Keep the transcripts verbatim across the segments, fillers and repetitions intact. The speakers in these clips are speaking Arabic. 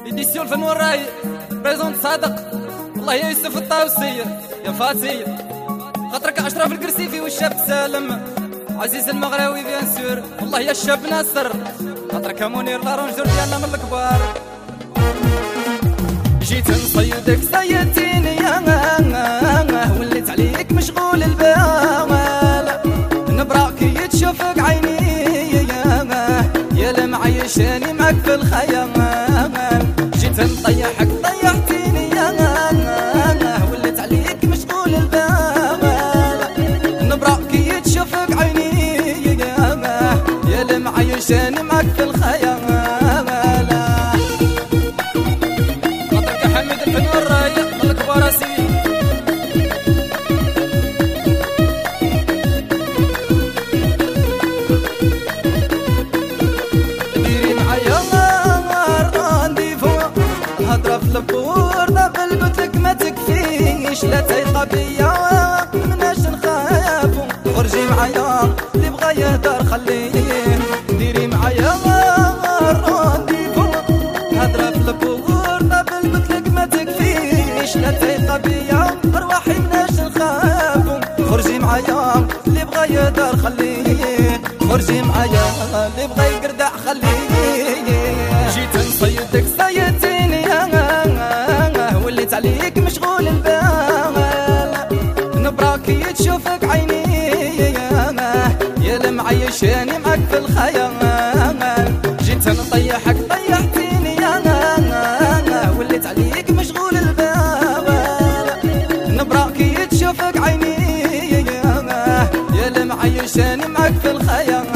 إديسيون الفن والراي بريزونت صادق. والله يا يوسف الطاوسية يا فاتي خاطرك أشرف القرسيفي والشاب سالم عزيز المغراوي بيان سور. والله يا الشاب ناصر خاطرك منير لارونجور ديالنا من الكبار. جيت نصيدك صيدتيني يا وليت عليك مشغول البال نبراك يتشوفك عيني يا لمعيشاني معك في الخيال. جيت نطيحك طيحتيني يا وليت عليك مشغول البال نبراك يتشوفك عيني يا لمعيشاني معك في الخيال. الفن والراية من الكبار سيدي ديري معايا الرانديفو الهضرة في البور دابل قلتلك ما تكفيش لا تايقة بيا مناش نخافو خرجي معايا اللي بغا يهدر خليه. ديري معايا الرانديفو الهضرة في البور دابل قلتلك ما تكفيش لا تايقة بيا ارواحي مناش نخافو خرجي معايا اللي بغا يهدر خليه. خرجي معايا اللي بغا يقردع خليه. جيت نصيدك صيدتيني يا وليت عليك مشغول البال نبراك يتشوفك عيني يا لمعيشاني معك في الخيال. جيت نطيحك طيحتيني يا وليت عليك مشغول البال نبراك يتشوفك عيني يا لمعيشاني معك في الخيال.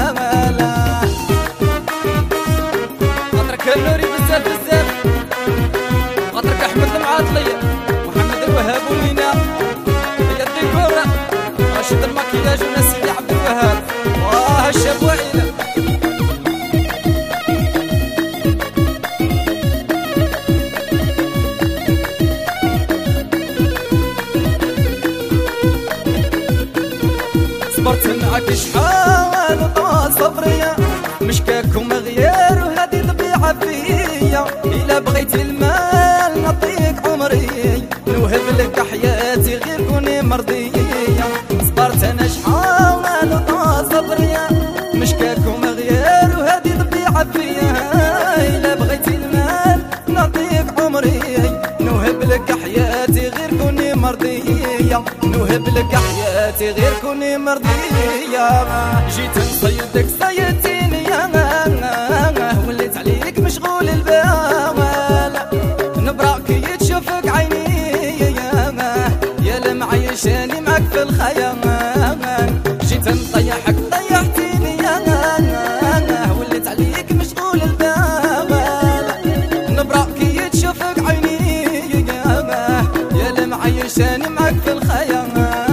خاطرك النوري بزاف بزاف خاطرك احمد المعاطلي محمد الوهاب ومينا هي الديكورة راشد المكياج وناس سيدي عبد الوهاب واه الشاب وعيلة. صبرت معاك شحال طال صبريا مشكاكم غير وهذه طبيعة فيا. إلا بغيت المال نعطيك عمري نوهب لك حياتي غير كوني مرضية. صبرت أنا شحال طال صبريا مشكاكم غير وهذه طبيعة فيا. إلا بغيت المال نعطيك عمري نوهب لك حياتي غير كوني مرضية نوهب لك حياتي غير كوني مرضية. جيت نصيدك صيدتيني يا وليت عليك مشغول البال نبراك يتشوفك عيني يا لمعيشاني معك في الخيال. جيت نطيحك طيحتيني يا وليت عليك مشغول البال نبراك يتشوفك عيني يا لمعيشاني معك في الخيال.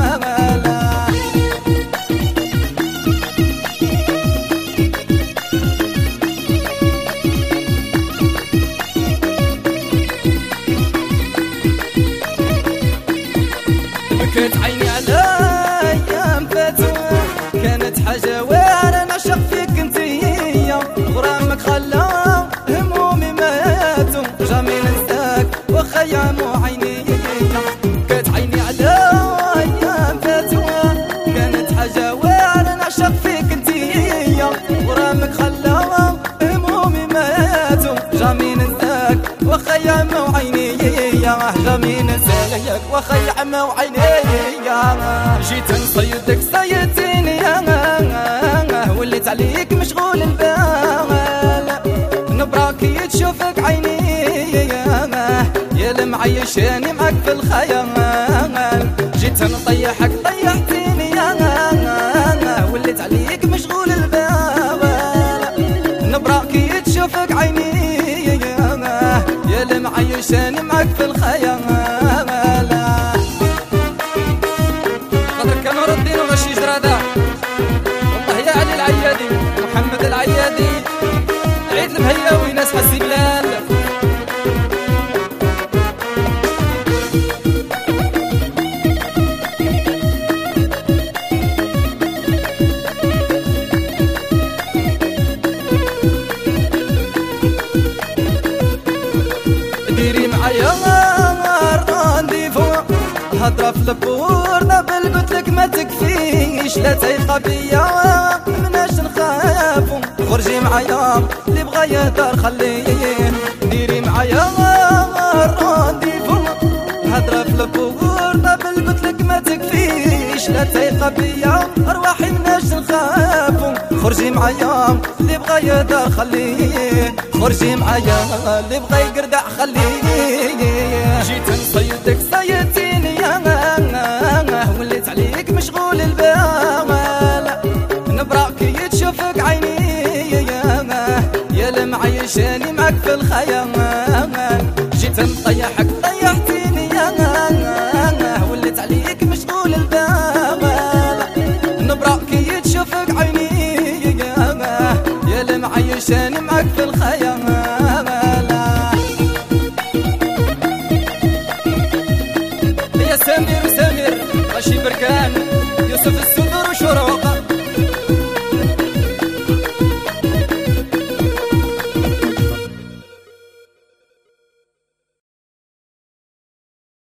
بكيت عيني على ايام فاتوا كانت حاجه وانا نعشق فيك انتيا غرامك خلى همومي ماتوا جامي ننساك واخا يعمو عيني. بكيت عيني على ايام فاتوا كانت حاجه وانا نعشق فيك انتيا غرامك خلى همومي ماتوا جامي ننساك واخا يعمو عيني. جامي ننساك واخا يعمو عيني. جيت نصيدك صيدتيني يا وليت عليك مشغول البال نبراك يتشوفك عيني يا لمعيشاني معك في الخيال. جيت نطيحك طيحتيني يا وليت عليك مشغول البال نبراك يتشوفك عيني يا لمعيشاني معك في الخيال. خاطرك نور الدين وغشي جراده والله يا علي العيادي محمد العيادي عيد المهياوي ناس حسيلال. الهضره في البور دابا قلتلك ما تكفيش لا تايقه بيا مناش نخافو خرجي معايا اللي بغا يهدر خليه ديري معايا الرونديفو الهضره في البور دابا قلتلك ما تكفيش لا تايقه بيا ارواحي مناش نخافو خرجي معايا اللي بغا يهدر خليه خرجي معايا اللي بغا يقردع خليه جيت نصيدك صيدتيني يا وليت عليك مشغول البال نبراكي تشوفك عيني يا المعيشاني معك في الخيال جيت نطيحك طيحتيني يا وليت عليك مشغول البال نبراكي تشوفك عيني يا المعيشاني معك في الخيال سمير وسمير ماشي بركان